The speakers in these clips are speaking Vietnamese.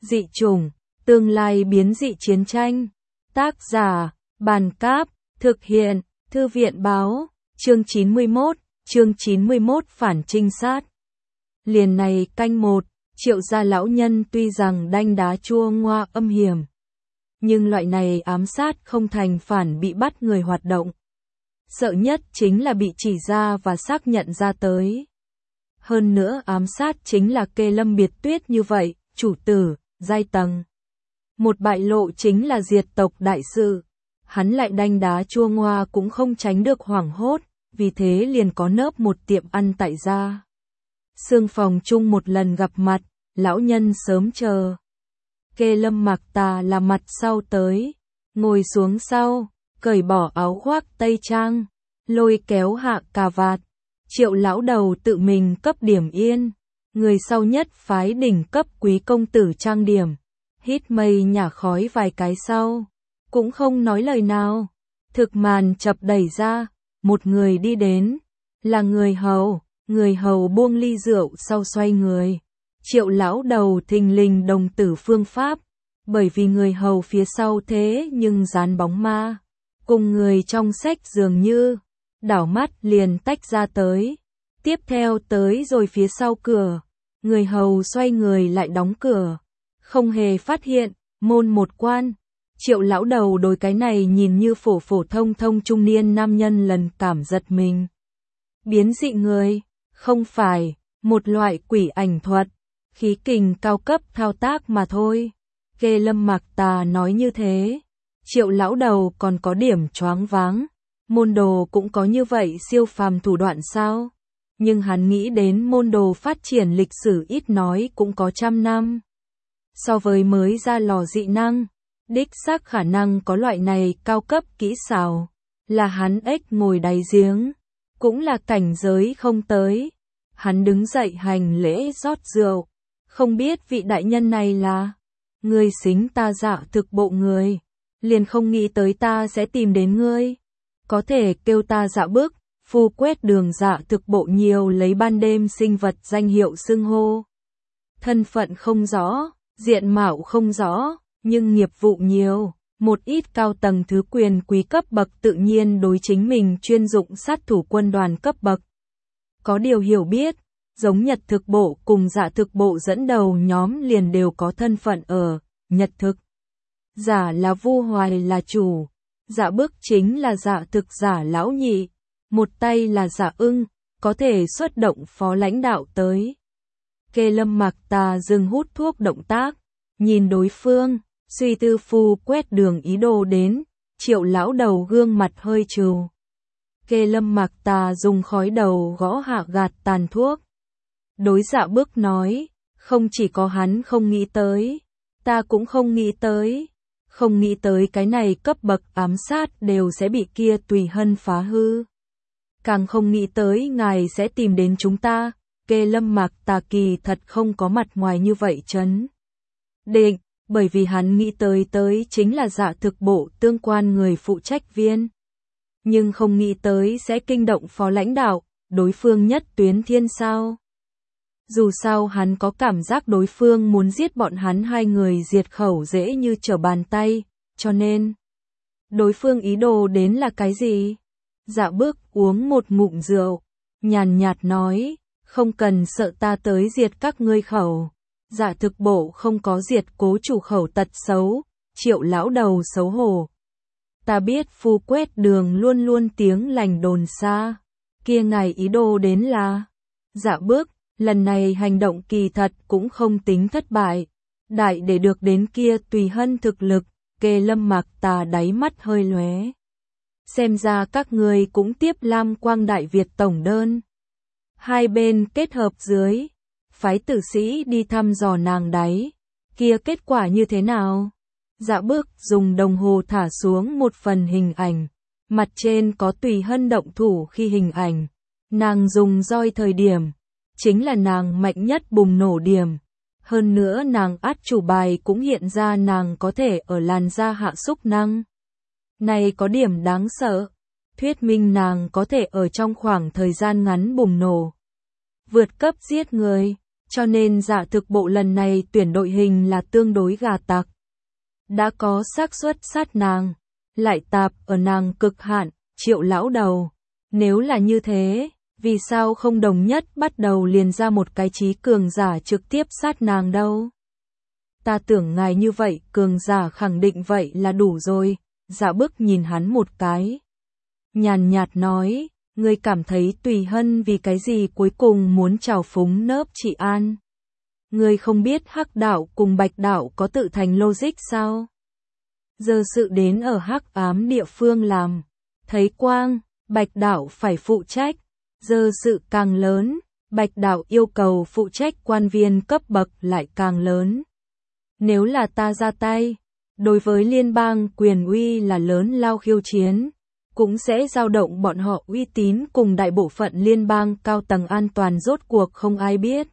Dị chủng, tương lai biến dị chiến tranh. Tác giả, Bàn Cáp, thực hiện, Thư viện Báo, chương 91 phản trinh sát. Liền này canh 1, Triệu gia lão nhân tuy rằng đanh đá chua ngoa âm hiểm, nhưng loại này ám sát không thành phản bị bắt người hoạt động. Sợ nhất chính là bị chỉ ra và xác nhận ra tới. Hơn nữa ám sát chính là Kê Lâm Biệt Tuyết như vậy, chủ tử, giai tầng. Một bại lộ chính là diệt tộc đại sự. Hắn lại đanh đá chua ngoa cũng không tránh được hoảng hốt, vì thế liền có nớp một tiệm ăn tại gia. Sương phòng chung một lần gặp mặt, lão nhân sớm chờ. Kê Lâm Mạc Tà là mặt sau tới, ngồi xuống sau, cởi bỏ áo khoác tây trang, lôi kéo hạ cà vạt. Triệu lão đầu tự mình cấp điểm yên, người sau nhất phái đỉnh cấp quý công tử trang điểm, hít mây nhả khói vài cái sau, cũng không nói lời nào. Thực màn chập đẩy ra, một người đi đến, là người hầu buông ly rượu sau xoay người. Triệu lão đầu thình lình đồng tử phương pháp, bởi vì người hầu phía sau thế nhưng dán bóng ma, cùng người trong sách dường như, đảo mắt liền tách ra tới. Tiếp theo tới rồi phía sau cửa, người hầu xoay người lại đóng cửa, không hề phát hiện, môn một quan. Triệu lão đầu đối cái này nhìn như phổ thông trung niên nam nhân lần cảm giật mình. Biến dị người, không phải một loại quỷ ảnh thuật, khí kình cao cấp thao tác mà thôi. Kê Lâm Mạc Tà nói như thế, Triệu lão đầu còn có điểm choáng váng. Môn đồ cũng có như vậy siêu phàm thủ đoạn sao? Nhưng hắn nghĩ đến môn đồ phát triển lịch sử ít nói cũng có 100 năm. So với mới ra lò dị năng, đích xác khả năng có loại này cao cấp kỹ xảo, là hắn ếch ngồi đáy giếng, cũng là cảnh giới không tới. Hắn đứng dậy hành lễ rót rượu, không biết vị đại nhân này là người xính ta Dạ Thực Bộ người, liền không nghĩ tới ta sẽ tìm đến ngươi. Có thể kêu ta Dạ Bức, phu quét đường Dạ Thực Bộ nhiều lấy ban đêm sinh vật danh hiệu xưng hô. Thân phận không rõ, diện mạo không rõ, nhưng nghiệp vụ nhiều, một ít cao tầng thứ quyền quý cấp bậc tự nhiên đối chính mình chuyên dụng sát thủ quân đoàn cấp bậc. Có điều hiểu biết, giống Nhật Thực Bộ cùng Dạ Thực Bộ dẫn đầu nhóm liền đều có thân phận ở Nhật Thực. Giả là Vu Hoài là chủ, Dạ Bức chính là Dạ Thực giả lão nhị, một tay là Dạ Ưng, có thể xuất động phó lãnh đạo tới. Kê Lâm Mạc Tà dừng hút thuốc động tác, nhìn đối phương, suy tư phu quét đường ý đồ đến. Triệu lão đầu gương mặt hơi trừ. Kê Lâm Mạc Tà dùng khói đầu gõ hạ gạt tàn thuốc. Đối Dạ Bức nói, không chỉ có hắn không nghĩ tới, ta cũng không nghĩ tới. Không nghĩ tới cái này cấp bậc ám sát đều sẽ bị kia Tùy Hân phá hư. Càng không nghĩ tới ngài sẽ tìm đến chúng ta. Kê Lâm Mạc Tà kỳ thật không có mặt ngoài như vậy chấn định, bởi vì hắn nghĩ tới chính là Dạ Thực Bộ tương quan người phụ trách viên. Nhưng không nghĩ tới sẽ kinh động phó lãnh đạo, đối phương nhất tuyến thiên sao. Dù sao hắn có cảm giác đối phương muốn giết bọn hắn hai người diệt khẩu dễ như trở bàn tay, cho nên đối phương ý đồ đến là cái gì? Dạ Bức uống một ngụm rượu, nhàn nhạt nói, không cần sợ ta tới diệt các ngươi khẩu. Dạ Thực Bộ không có diệt cố chủ khẩu tật xấu. Triệu lão đầu xấu hổ. Ta biết phu quét đường luôn luôn tiếng lành đồn xa. Kia ngài ý đồ đến là Dạ Bức, lần này hành động kỳ thật cũng không tính thất bại. Đại để được đến kia Tùy Hân thực lực. Kê Lâm Mạc Tà đáy mắt hơi lóe. Xem ra các ngươi cũng tiếp Lam Quang Đại Việt tổng đơn. Hai bên kết hợp dưới, phái tử sĩ đi thăm dò nàng đáy, kia kết quả như thế nào? Dạ Bức dùng đồng hồ thả xuống một phần hình ảnh, mặt trên có Tùy Hân động thủ khi hình ảnh, nàng dùng roi thời điểm, chính là nàng mạnh nhất bùng nổ điểm. Hơn nữa nàng át chủ bài cũng hiện ra nàng có thể ở làn da hạ xúc năng. Này có điểm đáng sợ, thuyết minh nàng có thể ở trong khoảng thời gian ngắn bùng nổ. Vượt cấp giết người, cho nên giả thực bộ lần này tuyển đội hình là tương đối gà tặc. Đã có xác suất sát nàng, lại tạp ở nàng cực hạn, Triệu lão đầu. Nếu là như thế, vì sao không đồng nhất bắt đầu liền ra một cái trí cường giả trực tiếp sát nàng đâu? Ta tưởng ngài như vậy, cường giả khẳng định vậy là đủ rồi. Dạ Bức nhìn hắn một cái, nhàn nhạt nói, ngươi cảm thấy Tùy Hân vì cái gì cuối cùng muốn trào phúng nớp chị An? Ngươi không biết Hắc đạo cùng Bạch đạo có tự thành logic sao? Giờ sự đến ở hắc ám địa phương làm, thấy quang, Bạch đạo phải phụ trách. Giờ sự càng lớn, Bạch đạo yêu cầu phụ trách quan viên cấp bậc lại càng lớn. Nếu là ta ra tay, đối với liên bang quyền uy là lớn lao khiêu chiến, cũng sẽ dao động bọn họ uy tín cùng đại bộ phận liên bang cao tầng an toàn, rốt cuộc không ai biết.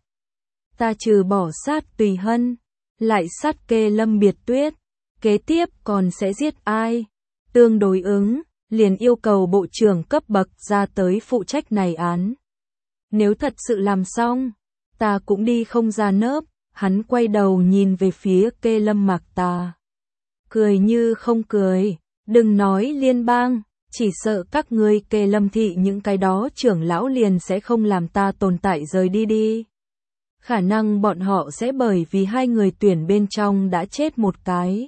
Ta trừ bỏ sát Tùy Hân, lại sát Kê Lâm Biệt Tuyết, kế tiếp còn sẽ giết ai? Tương đối ứng, liền yêu cầu bộ trưởng cấp bậc ra tới phụ trách này án. Nếu thật sự làm xong, ta cũng đi không ra nớp. Hắn quay đầu nhìn về phía Kê Lâm Mạc Tà, cười như không cười, đừng nói liên bang, chỉ sợ các ngươi Kê Lâm thị những cái đó trưởng lão liền sẽ không làm ta tồn tại rời đi đi. Khả năng bọn họ sẽ bởi vì hai người tuyển bên trong đã chết một cái,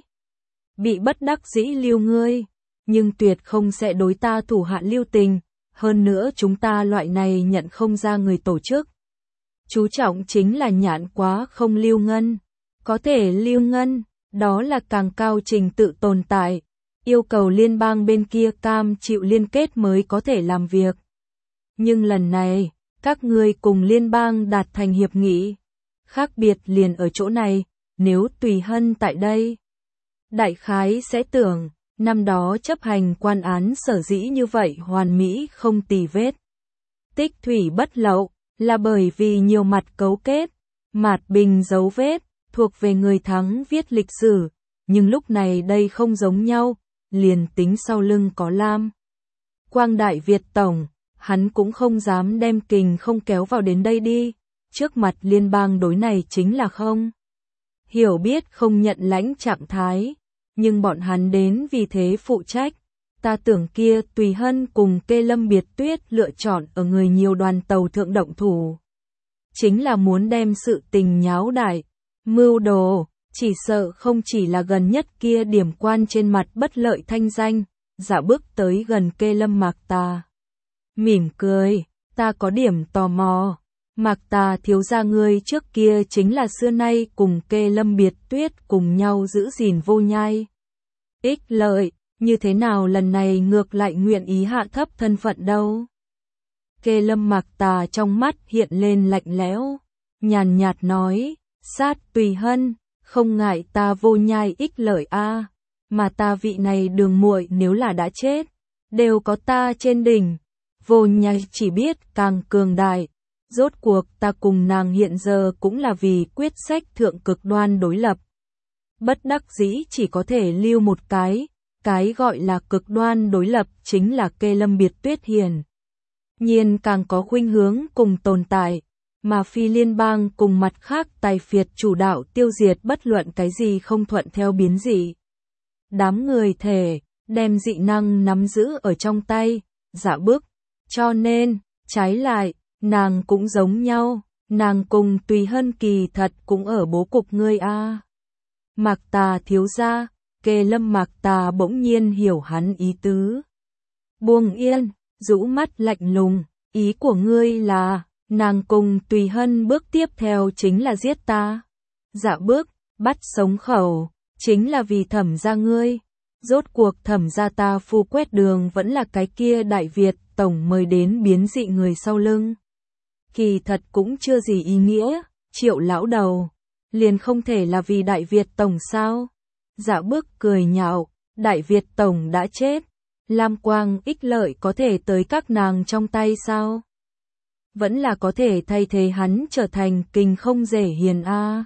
bị bất đắc dĩ lưu ngươi, nhưng tuyệt không sẽ đối ta thủ hạ lưu tình, hơn nữa chúng ta loại này nhận không ra người tổ chức. Chú trọng chính là nhãn quá không lưu ngân, có thể lưu ngân, đó là càng cao trình tự tồn tại, yêu cầu liên bang bên kia cam chịu liên kết mới có thể làm việc. Nhưng lần này, các ngươi cùng liên bang đạt thành hiệp nghị, khác biệt liền ở chỗ này, nếu Tùy Hân tại đây, đại khái sẽ tưởng, năm đó chấp hành quan án sở dĩ như vậy hoàn mỹ không tì vết. Tích thủy bất lậu, là bởi vì nhiều mặt cấu kết, mạt bình dấu vết, thuộc về người thắng viết lịch sử, nhưng lúc này đây không giống nhau, liền tính sau lưng có Lam Quang Đại Việt Tổng, hắn cũng không dám đem kình không kéo vào đến đây đi, trước mặt liên bang đối này chính là không hiểu biết không nhận lãnh trạng thái, nhưng bọn hắn đến vì thế phụ trách. Ta tưởng kia Tùy Hân cùng Kê Lâm Biệt Tuyết lựa chọn ở người nhiều đoàn tàu thượng động thủ, chính là muốn đem sự tình nháo đại, mưu đồ, chỉ sợ không chỉ là gần nhất kia điểm quan trên mặt bất lợi thanh danh. Dạ bước tới gần Kê Lâm Mạc Tà, mỉm cười, ta có điểm tò mò, Mạc Tà thiếu gia ngươi trước kia chính là xưa nay cùng Kê Lâm Biệt Tuyết cùng nhau giữ gìn vô nhai ích lợi, như thế nào lần này ngược lại nguyện ý hạ thấp thân phận đâu? Kê Lâm Mạc Tà trong mắt hiện lên lạnh lẽo, nhàn nhạt nói, sát Tùy Hân, không ngại ta vô nhai ích lợi a, mà ta vị này đường muội nếu là đã chết, đều có ta trên đỉnh, vô nhai chỉ biết càng cường đại. Rốt cuộc ta cùng nàng hiện giờ cũng là vì quyết sách thượng cực đoan đối lập. Bất đắc dĩ chỉ có thể lưu một cái gọi là cực đoan đối lập chính là Kê Lâm Biệt Tuyết hiển nhiên càng có khuynh hướng cùng tồn tại, mà phi liên bang cùng mặt khác tài phiệt chủ đạo tiêu diệt bất luận cái gì không thuận theo biến dị. Đám người thể, đem dị năng nắm giữ ở trong tay, Dạ bước, cho nên, trái lại, nàng cũng giống nhau, nàng cùng Tùy Hân kỳ thật cũng ở bố cục ngươi a. Mạc Tà thiếu gia, Kê Lâm Mạc Tà bỗng nhiên hiểu hắn ý tứ. Buông yên, rũ mắt lạnh lùng, ý của ngươi là, nàng cùng Tùy Hân bước tiếp theo chính là giết ta. Dạ bước, bắt sống khẩu, chính là vì Thẩm gia ngươi. Rốt cuộc Thẩm gia ta phu quét đường vẫn là cái kia Đại Việt Tổng mời đến biến dị người sau lưng. Kỳ thật cũng chưa gì ý nghĩa, Triệu lão đầu, liền không thể là vì Đại Việt Tổng sao? Dạ bước cười nhạo, Đại Việt Tổng đã chết, Lam Quang ích lợi có thể tới các nàng trong tay sao? Vẫn là có thể thay thế hắn trở thành kình không dễ hiền a.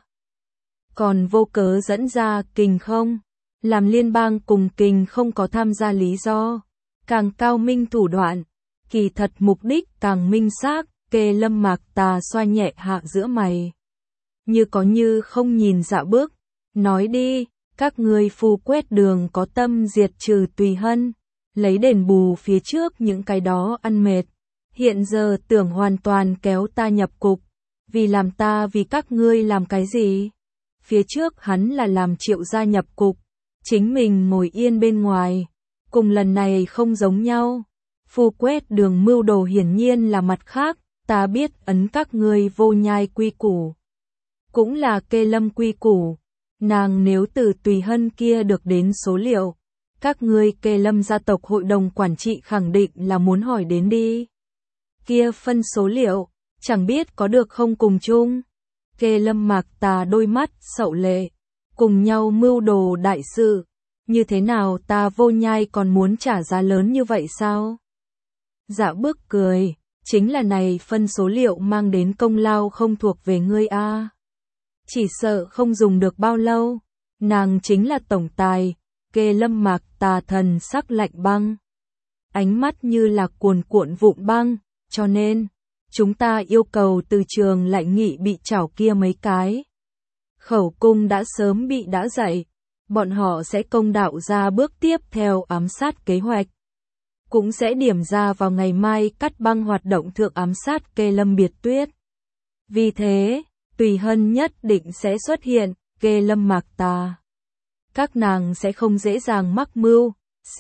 Còn vô cớ dẫn ra kình không, làm liên bang cùng kình không có tham gia lý do, càng cao minh thủ đoạn, kỳ thật mục đích càng minh xác. Kê Lâm Mạc Tà xoa nhẹ hạ giữa mày. như có như không nhìn Dạ Bước, nói đi, các ngươi Phu Quét Đường có tâm diệt trừ Tùy Hân, lấy đền bù phía trước những cái đó ăn mệt, hiện giờ tưởng hoàn toàn kéo ta nhập cục, vì làm ta vì các ngươi làm cái gì? Phía trước hắn là làm Triệu gia nhập cục, chính mình ngồi yên bên ngoài, cùng lần này không giống nhau. Phu Quét Đường mưu đồ hiển nhiên là mặt khác, ta biết ấn các ngươi Vô Nhai quy củ, cũng là Kê Lâm quy củ, nàng nếu từ Tùy Hân kia được đến số liệu, các ngươi Kê Lâm gia tộc hội đồng quản trị khẳng định là muốn hỏi đến đi. Kia phân số liệu, chẳng biết có được không cùng chung. Kê Lâm Mạc Tà đôi mắt sậu lệ, cùng nhau mưu đồ đại sự, như thế nào ta Vô Nhai còn muốn trả giá lớn như vậy sao? Dạ Bước cười, chính là này phân số liệu mang đến công lao không thuộc về ngươi a. Chỉ sợ không dùng được bao lâu, nàng chính là tổng tài. Kê Lâm Mạc Tà thần sắc lạnh băng, ánh mắt như là cuồn cuộn vụn băng, cho nên chúng ta yêu cầu từ trường Lạnh Nghị bị trảo kia mấy cái. Khẩu cung đã sớm bị đã dậy, bọn họ sẽ công đạo ra bước tiếp theo ám sát kế hoạch. Cũng sẽ điểm ra vào ngày mai cắt băng hoạt động thượng ám sát Kê Lâm Biệt Tuyết. Vì thế, Tùy Hân nhất định sẽ xuất hiện, Kê Lâm Mạc Tà. Các nàng sẽ không dễ dàng mắc mưu,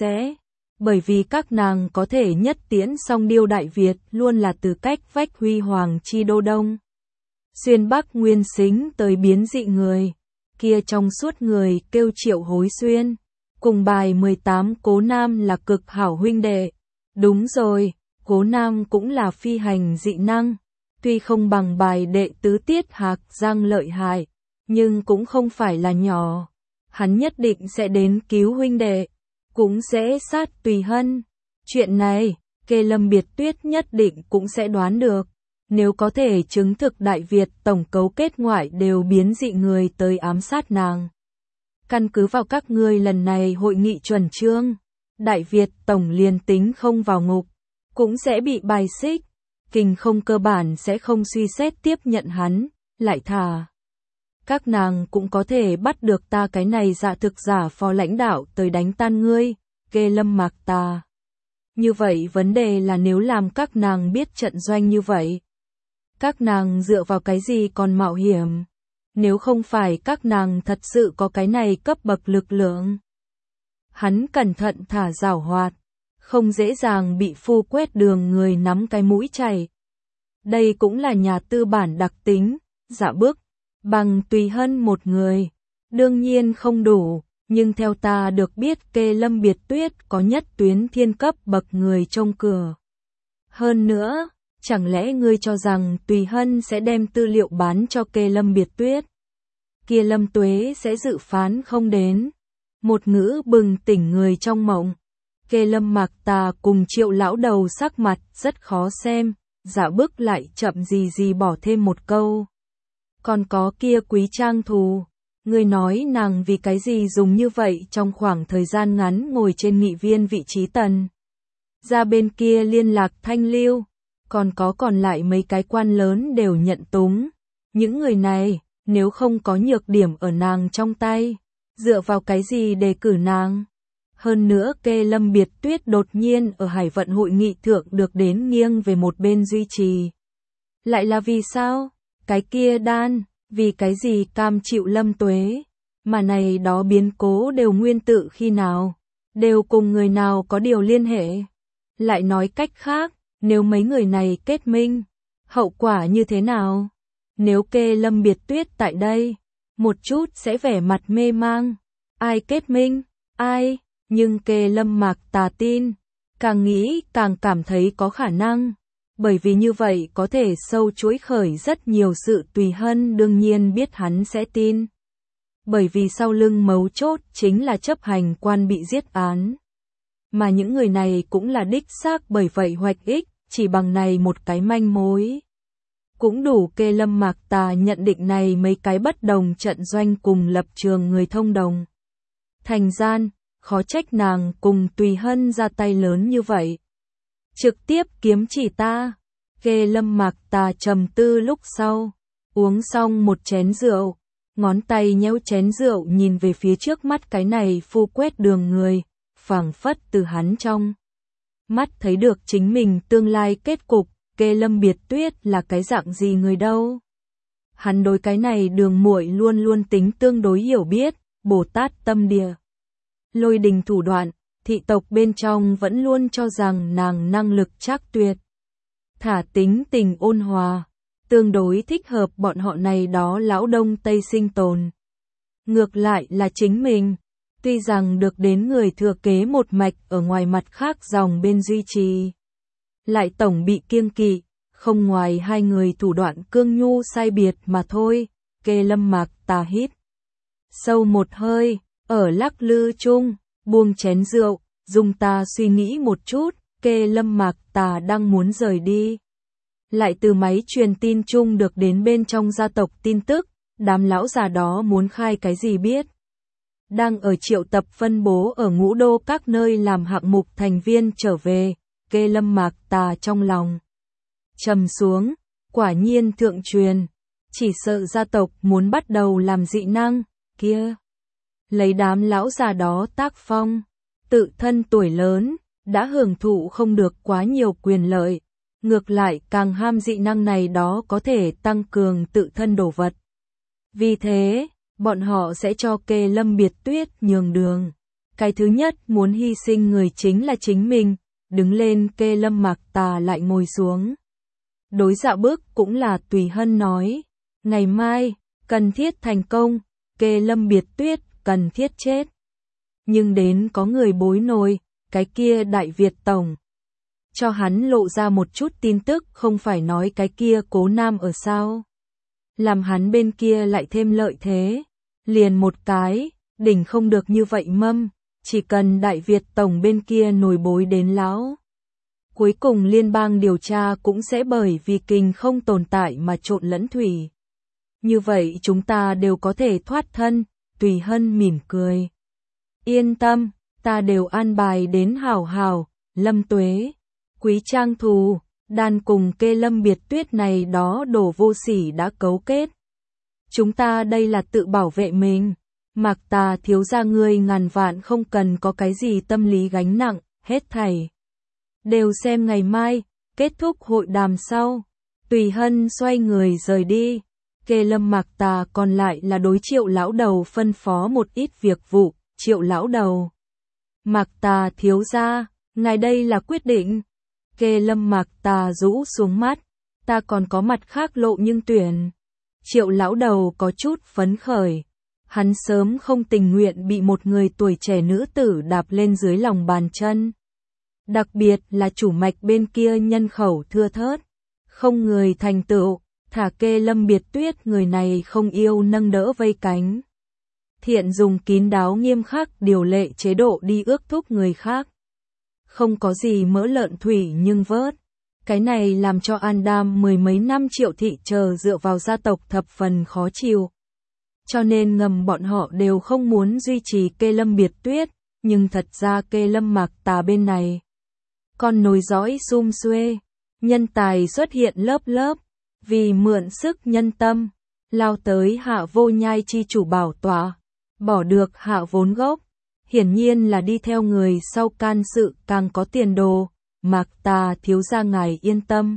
bởi vì các nàng có thể nhất tiễn song điêu Đại Việt luôn là từ cách vách huy hoàng chi đô đông. Xuyên Bắc Nguyên Xính tới biến dị người, kia trong suốt người kêu Triệu Hối Xuyên, cùng bài 18 Cố Nam là cực hảo huynh đệ. Đúng rồi, Cố Nam cũng là phi hành dị năng, tuy không bằng bài đệ tứ Tiết Hạc Giang lợi hại, nhưng cũng không phải là nhỏ. Hắn nhất định sẽ đến cứu huynh đệ, cũng sẽ sát Tùy Hân. Chuyện này, Kê Lâm Biệt Tuyết nhất định cũng sẽ đoán được. Nếu có thể chứng thực Đại Việt tổng cấu kết ngoại đều biến dị người tới ám sát nàng. Căn cứ vào các ngươi lần này hội nghị chuẩn chương, Đại Việt tổng liền tính không vào ngục, cũng sẽ bị bài xích. Kình không cơ bản sẽ không suy xét tiếp nhận hắn, lại thả. Các nàng cũng có thể bắt được ta cái này dạ thực giả phó lãnh đạo tới đánh tan ngươi, Kê Lâm Mạc Tà. Như vậy vấn đề là nếu làm các nàng biết trận doanh như vậy, các nàng dựa vào cái gì còn mạo hiểm? Nếu không phải các nàng thật sự có cái này cấp bậc lực lượng. Hắn cẩn thận thả giảo hoạt, không dễ dàng bị Phu Quét Đường người nắm cái mũi chảy. Đây cũng là nhà tư bản đặc tính, Dạ Bước. Bằng Tùy Hân một người, đương nhiên không đủ, nhưng theo ta được biết Kê Lâm Biệt Tuyết có nhất tuyến thiên cấp bậc người trông cửa. Hơn nữa, chẳng lẽ ngươi cho rằng Tùy Hân sẽ đem tư liệu bán cho Kê Lâm Biệt Tuyết? Kia Lâm Tuế sẽ dự phán không đến. Một ngữ bừng tỉnh người trong mộng. Kê Lâm Mạc Tà cùng Triệu lão đầu sắc mặt rất khó xem, Dạ Bước lại chậm gì bỏ thêm một câu. Còn có kia Quý Trang Thù, người nói nàng vì cái gì dùng như vậy trong khoảng thời gian ngắn ngồi trên nghị viên vị trí tần. Ra bên kia liên lạc Thanh Lưu, còn lại mấy cái quan lớn đều nhận túng. Những người này, nếu không có nhược điểm ở nàng trong tay, dựa vào cái gì đề cử nàng? Hơn nữa Kê Lâm Biệt Tuyết đột nhiên ở Hải vận hội nghị thượng được đến nghiêng về một bên duy trì. Lại là vì sao? Cái kia đan, vì cái gì cam chịu Lâm Tuế, mà này đó biến cố đều nguyên tự khi nào, đều cùng người nào có điều liên hệ. Lại nói cách khác, nếu mấy người này kết minh, hậu quả như thế nào? Nếu Kê Lâm Biệt Tuyết tại đây, một chút sẽ vẻ mặt mê mang. Ai kết minh? Ai? Nhưng Kê Lâm Mạc Tà tin, càng nghĩ càng cảm thấy có khả năng. Bởi vì như vậy có thể sâu chuỗi khởi rất nhiều sự. Tùy Hân đương nhiên biết hắn sẽ tin. Bởi vì sau lưng mấu chốt chính là chấp hành quan bị giết án. Mà những người này cũng là đích xác, bởi vậy hoạch ích, chỉ bằng này một cái manh mối. Cũng đủ Kê Lâm Mạc Tà nhận định này mấy cái bất đồng trận doanh cùng lập trường người thông đồng. Thành gian, khó trách nàng cùng Tùy Hân ra tay lớn như vậy. Trực tiếp kiếm chỉ ta. Kê Lâm Mạc Tà trầm tư lúc sau, Uống xong một chén rượu, ngón tay nhéo chén rượu nhìn về phía trước mắt cái này phu quét đường người, phảng phất từ hắn trong mắt thấy được chính mình tương lai kết cục, Kê Lâm Biệt Tuyết là cái dạng gì người đâu. Hắn đối cái này Đường muội luôn luôn tính tương đối hiểu biết, Bồ Tát tâm địa. Lôi đình thủ đoạn, thị tộc bên trong vẫn luôn cho rằng nàng năng lực trác tuyệt. Thả tính tình ôn hòa, tương đối thích hợp bọn họ này đó lão đông tây sinh tồn. Ngược lại là chính mình, tuy rằng được đến người thừa kế một mạch ở ngoài mặt khác dòng bên duy trì, lại tổng bị kiêng kỵ, không ngoài hai người thủ đoạn cương nhu sai biệt mà thôi. Kê Lâm Mạc Tà hít sâu một hơi, ở lắc lư chung, buông chén rượu, dùng ta suy nghĩ một chút. Kê Lâm Mạc Tà đang muốn rời đi, lại từ máy truyền tin chung được đến bên trong gia tộc tin tức, đám lão già đó muốn khai cái gì biết. Đang ở triệu tập phân bố ở ngũ đô các nơi làm hạng mục thành viên trở về, Kê Lâm Mạc Tà trong lòng trầm xuống, quả nhiên thượng truyền, chỉ sợ gia tộc muốn bắt đầu làm dị năng, kia. Lấy đám lão già đó tác phong, tự thân tuổi lớn, đã hưởng thụ không được quá nhiều quyền lợi, ngược lại càng ham dị năng này đó có thể tăng cường tự thân đồ vật. Vì thế, bọn họ sẽ cho Kê Lâm Biệt Tuyết nhường đường. Cái thứ nhất muốn hy sinh người chính là chính mình, đứng lên. Kê Lâm Mạc Tà lại ngồi xuống. Đối dạo bước cũng là Tùy Hân nói, ngày mai, cần thiết thành công, Kê Lâm Biệt Tuyết cần thiết chết. Nhưng đến có người bối nổi, cái kia Đại Việt Tổng. Cho hắn lộ ra một chút tin tức, không phải nói cái kia Cố Nam ở sao. Làm hắn bên kia lại thêm lợi thế. Liền một cái, đỉnh không được như vậy mâm, chỉ cần Đại Việt Tổng bên kia nổi bối đến lão. Cuối cùng liên bang điều tra cũng sẽ bởi vì kình không tồn tại mà trộn lẫn thủy. Như vậy chúng ta đều có thể thoát thân. Tùy Hân mỉm cười. Yên tâm, ta đều an bài đến hảo hảo. Lâm Tuế, Quý Trang Thù, đàn cùng Kê Lâm Biệt Tuyết này đó đổ vô sỉ đã cấu kết. Chúng ta đây là tự bảo vệ mình. Mạc Tà thiếu gia ngươi ngàn vạn không cần có cái gì tâm lý gánh nặng, hết thảy đều xem ngày mai, kết thúc hội đàm sau. Tùy Hân xoay người rời đi. Kê Lâm Mạc Tà còn lại là đối Triệu lão đầu phân phó một ít việc vụ. Triệu lão đầu, Mạc Tà thiếu gia, ngài đây là quyết định. Kê Lâm Mạc Tà rũ xuống mắt, ta còn có mặt khác lộ nhưng tuyển. Triệu lão đầu có chút phấn khởi. Hắn sớm không tình nguyện bị một người tuổi trẻ nữ tử đạp lên dưới lòng bàn chân. Đặc biệt là chủ mạch bên kia nhân khẩu thưa thớt, không người thành tựu, thả Kê Lâm Biệt Tuyết người này không yêu nâng đỡ vây cánh. Thiện dùng kín đáo nghiêm khắc điều lệ chế độ đi ước thúc người khác. Không có gì mỡ lợn thủy nhưng vớt. Cái này làm cho An Đam mười mấy năm Triệu thị chờ dựa vào gia tộc thập phần khó chịu. Cho nên ngầm bọn họ đều không muốn duy trì Kê Lâm Biệt Tuyết, nhưng thật ra Kê Lâm Mạc Tà bên này còn nối dõi sum xuê, nhân tài xuất hiện lớp lớp, vì mượn sức nhân tâm, lao tới Hạ Vô Nhai chi chủ bảo tọa, bỏ được hạ vốn gốc, hiển nhiên là đi theo người sau can sự càng có tiền đồ. Mạc Tà thiếu gia ngài yên tâm,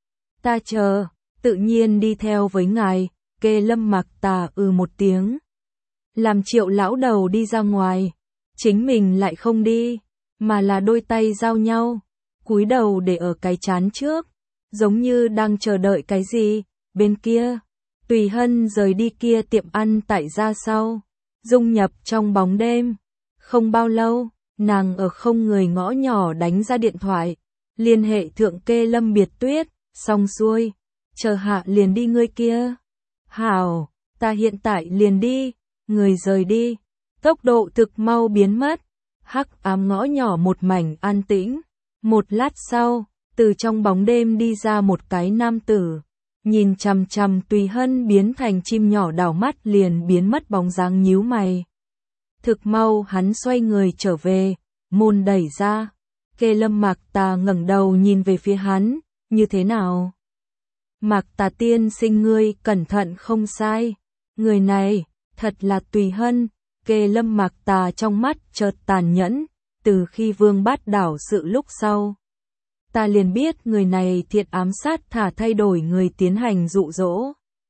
ta chờ, tự nhiên đi theo với ngài. Kê Lâm Mạc Tà một tiếng, làm Triệu lão đầu đi ra ngoài, chính mình lại không đi, mà là đôi tay giao nhau, cúi đầu để ở cái trán trước, giống như đang chờ đợi cái gì. Bên kia, Tùy Hân rời đi kia tiệm ăn tại gia sau, dung nhập trong bóng đêm. Không bao lâu, nàng ở không người ngõ nhỏ đánh ra điện thoại, liên hệ thượng Kê Lâm Biệt Tuyết, xong xuôi, chờ hạ liền đi ngươi kia. Hảo, ta hiện tại liền đi. Người rời đi, tốc độ thực mau biến mất, hắc ám ngõ nhỏ một mảnh an tĩnh. Một lát sau, từ trong bóng đêm đi ra một cái nam tử, nhìn chằm chằm Tùy Hân biến thành chim nhỏ đảo mắt liền biến mất bóng dáng nhíu mày. Thực mau hắn xoay người trở về, môn đẩy ra. Kê Lâm Mạc Tà ngẩng đầu nhìn về phía hắn, như thế nào? Mạc Tà tiên sinh ngươi cẩn thận không sai. Người này, thật là Tùy Hân. Kê Lâm Mạc Tà trong mắt chợt tàn nhẫn, từ khi Vương Bát đảo sự lúc sau. Ta liền biết người này thiện ám sát thả thay đổi người tiến hành dụ dỗ.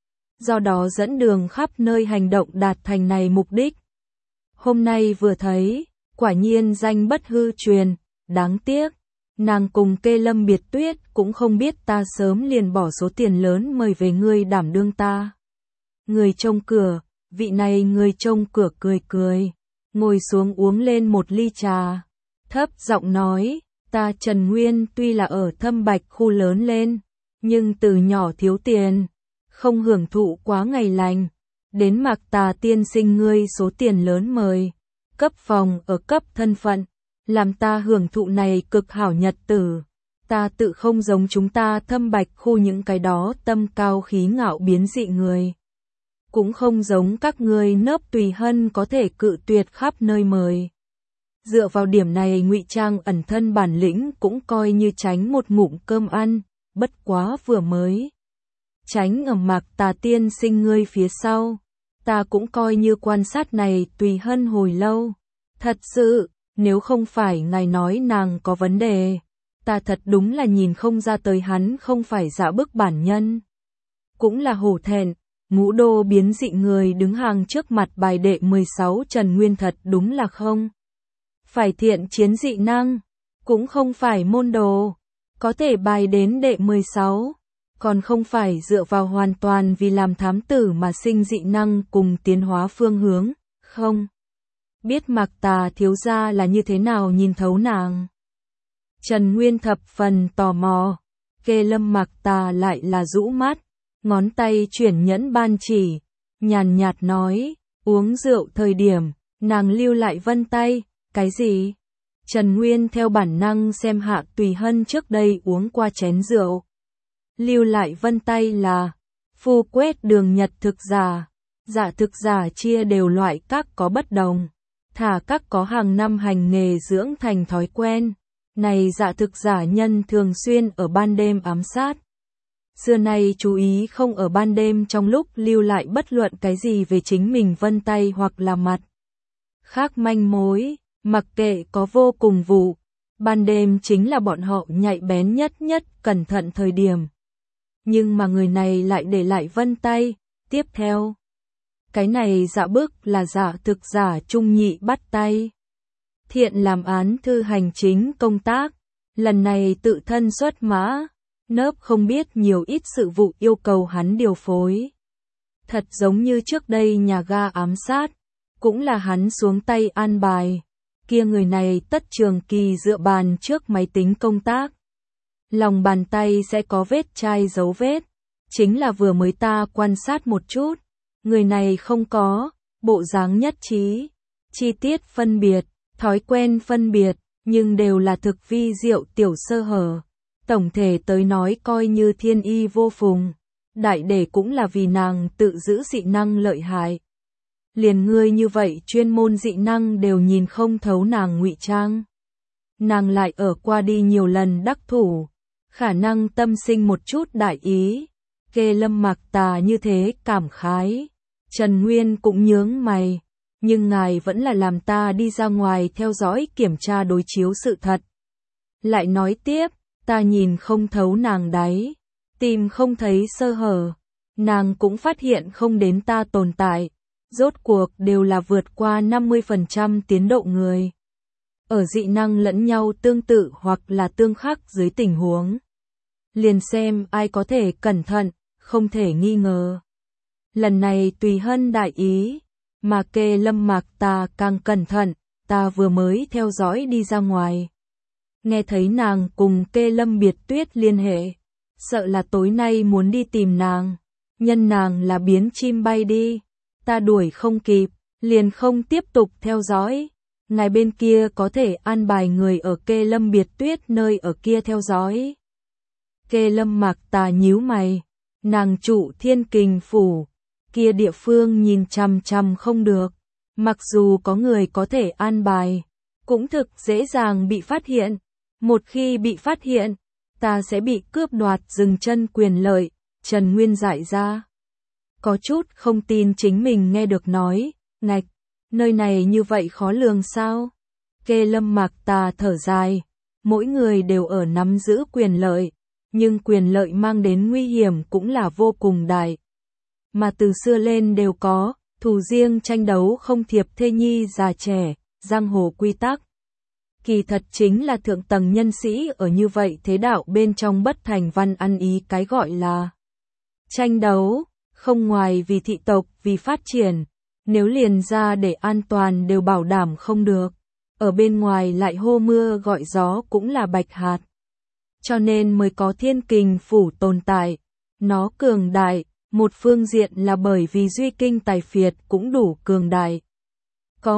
Do đó dẫn đường khắp nơi hành động đạt thành này mục đích. Hôm nay vừa thấy, quả nhiên danh bất hư truyền, đáng tiếc. Nàng cùng Kê Lâm Biệt Tuyết cũng không biết ta sớm liền bỏ số tiền lớn mời về ngươi đảm đương ta. Người trông cửa, vị này người trông cửa cười cười, ngồi xuống uống lên một ly trà. Thấp giọng nói, ta Trần Nguyên tuy là ở Thâm Bạch khu lớn lên, nhưng từ nhỏ thiếu tiền, không hưởng thụ quá ngày lành. Đến Mạc Tà tiên sinh ngươi số tiền lớn mời, cấp phòng ở cấp thân phận, làm ta hưởng thụ này cực hảo nhật tử. Ta tự không giống chúng ta Thâm Bạch khu những cái đó tâm cao khí ngạo biến dị người. Cũng không giống các ngươi nớp Tùy Hân có thể cự tuyệt khắp nơi mời. Dựa vào điểm này ngụy trang ẩn thân bản lĩnh cũng coi như tránh một ngụm cơm ăn, bất quá vừa mới. Tránh ở Mạc Tà tiên sinh ngươi phía sau, ta cũng coi như quan sát này Tùy Hân hồi lâu. Thật sự, nếu không phải ngài nói nàng có vấn đề, ta thật đúng là nhìn không ra tới hắn không phải dạ bức bản nhân. Cũng là hổ thẹn, ngũ đô biến dị người đứng hàng trước mặt bài đệ 16 Trần Nguyên thật đúng là không. Phải thiện chiến dị năng, cũng không phải môn đồ, có thể bài đến đệ 16, còn không phải dựa vào hoàn toàn vì làm thám tử mà sinh dị năng cùng tiến hóa phương hướng, không. Biết Mạc Tà thiếu gia là như thế nào nhìn thấu nàng. Trần Nguyên thập phần tò mò, Kê Lâm Mạc Tà lại là rũ mắt, ngón tay chuyển nhẫn ban chỉ, nhàn nhạt nói, uống rượu thời điểm, nàng lưu lại vân tay, cái gì? Trần Nguyên theo bản năng xem Hạ Tùy Hân trước đây uống qua chén rượu. Lưu lại vân tay là, phu quét đường nhật thực giả, giả thực giả chia đều loại các có bất đồng. Thả các có hàng năm hành nghề dưỡng thành thói quen, này dạ thực giả nhân thường xuyên ở ban đêm ám sát. Xưa nay chú ý không ở ban đêm trong lúc lưu lại bất luận cái gì về chính mình vân tay hoặc là mặt. Khác manh mối, mặc kệ có vô cùng vụ, ban đêm chính là bọn họ nhạy bén nhất cẩn thận thời điểm. Nhưng mà người này lại để lại vân tay, tiếp theo. Cái này dạ bức là giả thực giả trung nhị bắt tay. Thiện làm án thư hành chính công tác, lần này tự thân xuất mã, nớp không biết nhiều ít sự vụ yêu cầu hắn điều phối. Thật giống như trước đây nhà ga ám sát, cũng là hắn xuống tay an bài, kia người này tất trường kỳ dựa bàn trước máy tính công tác. Lòng bàn tay sẽ có vết chai dấu vết, chính là vừa mới ta quan sát một chút. Người này không có, bộ dáng nhất trí, chi tiết phân biệt, thói quen phân biệt, nhưng đều là thực vi diệu tiểu sơ hở. Tổng thể tới nói coi như thiên y vô phùng, đại để cũng là vì nàng tự giữ dị năng lợi hại. Liền ngươi như vậy chuyên môn dị năng đều nhìn không thấu nàng ngụy trang. Nàng lại ở qua đi nhiều lần đắc thủ, khả năng tâm sinh một chút đại ý. Kê Lâm Mạc Tà như thế cảm khái. Trần Nguyên cũng nhướng mày, nhưng ngài vẫn là làm ta đi ra ngoài theo dõi kiểm tra đối chiếu sự thật. Lại nói tiếp, ta nhìn không thấu nàng đáy, tìm không thấy sơ hở, nàng cũng phát hiện không đến ta tồn tại, rốt cuộc đều là vượt qua 50% tiến độ người. Ở dị năng lẫn nhau tương tự hoặc là tương khắc dưới tình huống. Liền xem ai có thể cẩn thận, không thể nghi ngờ. Lần này Tùy Hân đại ý, mà Kê Lâm Mạc Tà càng cẩn thận, ta vừa mới theo dõi đi ra ngoài. Nghe thấy nàng cùng Kê Lâm Biệt Tuyết liên hệ, sợ là tối nay muốn đi tìm nàng, nhân nàng là biến chim bay đi, ta đuổi không kịp, liền không tiếp tục theo dõi. Ngài bên kia có thể an bài người ở Kê Lâm Biệt Tuyết nơi ở kia theo dõi. Kê Lâm Mạc Tà nhíu mày, nàng trụ Thiên Kình phủ, kia địa phương nhìn chằm chằm không được, mặc dù có người có thể an bài, cũng thực dễ dàng bị phát hiện. Một khi bị phát hiện, ta sẽ bị cướp đoạt dừng chân quyền lợi, Trần Nguyên dại ra. Có chút không tin chính mình nghe được nói, ngạch, nơi này như vậy khó lường sao? Kê Lâm Mạc Tà thở dài, mỗi người đều ở nắm giữ quyền lợi, nhưng quyền lợi mang đến nguy hiểm cũng là vô cùng đại. Mà từ xưa lên đều có, thù riêng tranh đấu không thiệp thê nhi già trẻ, giang hồ quy tắc. Kỳ thật chính là thượng tầng nhân sĩ ở như vậy thế đạo bên trong bất thành văn ăn ý cái gọi là tranh đấu, không ngoài vì thị tộc, vì phát triển, nếu liền ra để an toàn đều bảo đảm không được, ở bên ngoài lại hô mưa gọi gió cũng là bạch hạt. Cho nên mới có Thiên Kình Phủ tồn tại, nó cường đại, một phương diện là bởi vì Duy Kinh Tài Phiệt cũng đủ cường đại. Có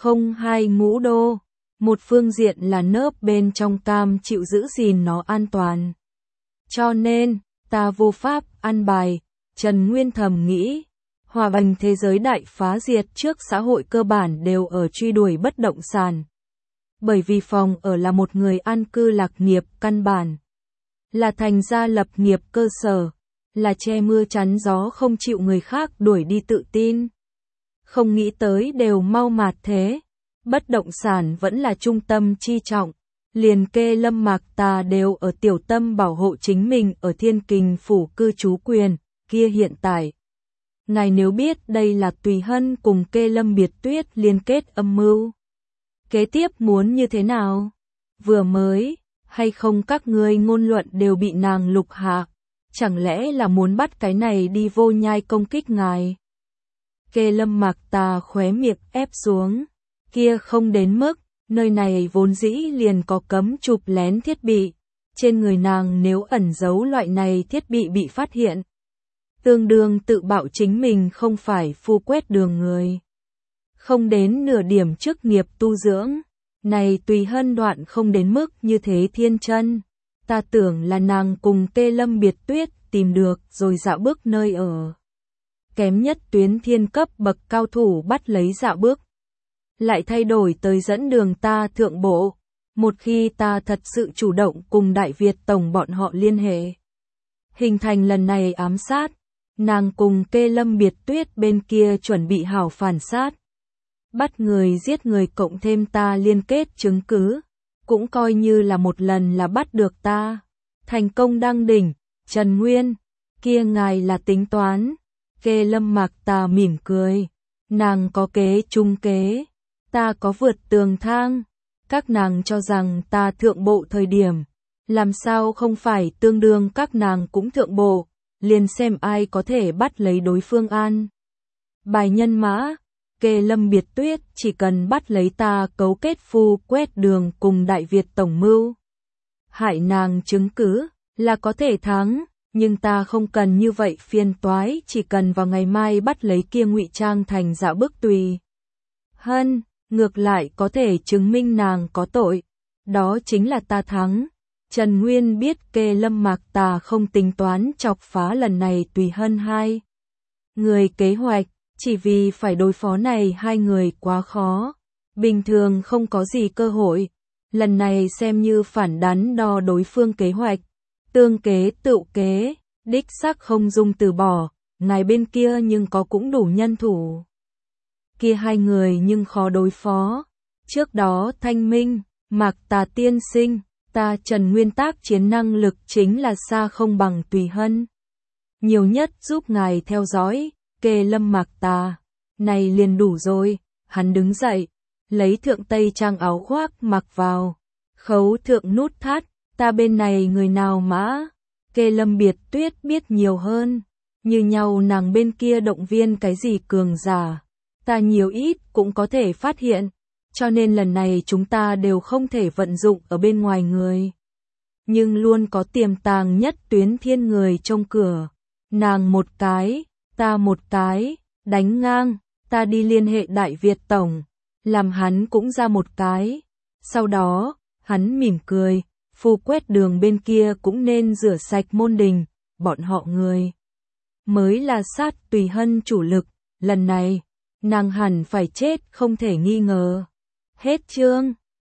102 ngũ đô, một phương diện là nớp bên trong cam chịu giữ gìn nó an toàn. Cho nên, ta vô pháp an bài, Trần Nguyên thầm nghĩ, hòa bình thế giới đại phá diệt trước xã hội cơ bản đều ở truy đuổi bất động sản. Bởi vì phòng ở là một người an cư lạc nghiệp căn bản, là thành gia lập nghiệp cơ sở, là che mưa chắn gió không chịu người khác đuổi đi tự tin. Không nghĩ tới đều mau mạt thế, bất động sản vẫn là trung tâm chi trọng, liền Kê Lâm Mạc Tà đều ở tiểu tâm bảo hộ chính mình ở Thiên Kình Phủ cư trú quyền, kia hiện tại. Ngài nếu biết đây là Tùy Hân cùng Kê Lâm Biệt Tuyết liên kết âm mưu. Kế tiếp muốn như thế nào? Vừa mới, hay không các ngươi ngôn luận đều bị nàng lục hạ, chẳng lẽ là muốn bắt cái này đi vô nhai công kích ngài? Kê Lâm Mạc Tà khóe miệng ép xuống, kia không đến mức, nơi này vốn dĩ liền có cấm chụp lén thiết bị, trên người nàng nếu ẩn giấu loại này thiết bị bị phát hiện, tương đương tự bạo chính mình không phải phu quét đường người. Không đến nửa điểm chức nghiệp tu dưỡng, này Tùy Hân đoạn không đến mức như thế thiên chân. Ta tưởng là nàng cùng Kê Lâm Biệt Tuyết tìm được rồi dạo bước nơi ở. Kém nhất tuyến thiên cấp bậc cao thủ bắt lấy dạo bước. Lại thay đổi tới dẫn đường ta thượng bộ. Một khi ta thật sự chủ động cùng Đại Việt Tổng bọn họ liên hệ. Hình thành lần này ám sát. Nàng cùng Kê Lâm Biệt Tuyết bên kia chuẩn bị hảo phản sát. Bắt người giết người cộng thêm ta liên kết chứng cứ. Cũng coi như là một lần là bắt được ta. Thành công đăng đỉnh, Trần Nguyên. Kia ngài là tính toán. Kê Lâm Mạc Tà mỉm cười. Nàng có kế trung kế. Ta có vượt tường thang. Các nàng cho rằng ta thượng bộ thời điểm. Làm sao không phải tương đương các nàng cũng thượng bộ. Liền xem ai có thể bắt lấy đối phương an. Bài nhân mã. Kê Lâm Biệt Tuyết chỉ cần bắt lấy ta cấu kết phu quét đường cùng Đại Việt Tổng mưu. Hại nàng chứng cứ là có thể thắng, nhưng ta không cần như vậy phiền toái, chỉ cần vào ngày mai bắt lấy kia ngụy trang thành dạo bước Tùy Hân, ngược lại có thể chứng minh nàng có tội. Đó chính là ta thắng. Trần Nguyên biết Kê Lâm Mạc Tà không tính toán chọc phá lần này Tùy Hân hai người kế hoạch. Chỉ vì phải đối phó này hai người quá khó, bình thường không có gì cơ hội, lần này xem như phản đắn đo đối phương kế hoạch, tương kế tựu kế, đích xác không dung từ bỏ, ngài bên kia nhưng có cũng đủ nhân thủ. Kia hai người nhưng khó đối phó, trước đó Thanh Minh, Mạc Tà tiên sinh, ta Trần Nguyên tác chiến năng lực chính là xa không bằng Tùy Hân. Nhiều nhất giúp ngài theo dõi. Kê Lâm Mạc Tà, này liền đủ rồi, hắn đứng dậy, lấy thượng tây trang áo khoác mặc vào, khấu thượng nút thắt, ta bên này người nào mã, Kê Lâm Biệt Tuyết biết nhiều hơn, như nhau nàng bên kia động viên cái gì cường giả, ta nhiều ít cũng có thể phát hiện, cho nên lần này chúng ta đều không thể vận dụng ở bên ngoài người. Nhưng luôn có tiềm tàng nhất tuyến thiên người trong cửa, nàng một cái. Ta một cái, đánh ngang, ta đi liên hệ Đại Việt Tổng, làm hắn cũng ra một cái. Sau đó, hắn mỉm cười, phu quét đường bên kia cũng nên rửa sạch môn đình, bọn họ người. Mới là sát Tùy Hân chủ lực, lần này, nàng hẳn phải chết không thể nghi ngờ. Hết chương.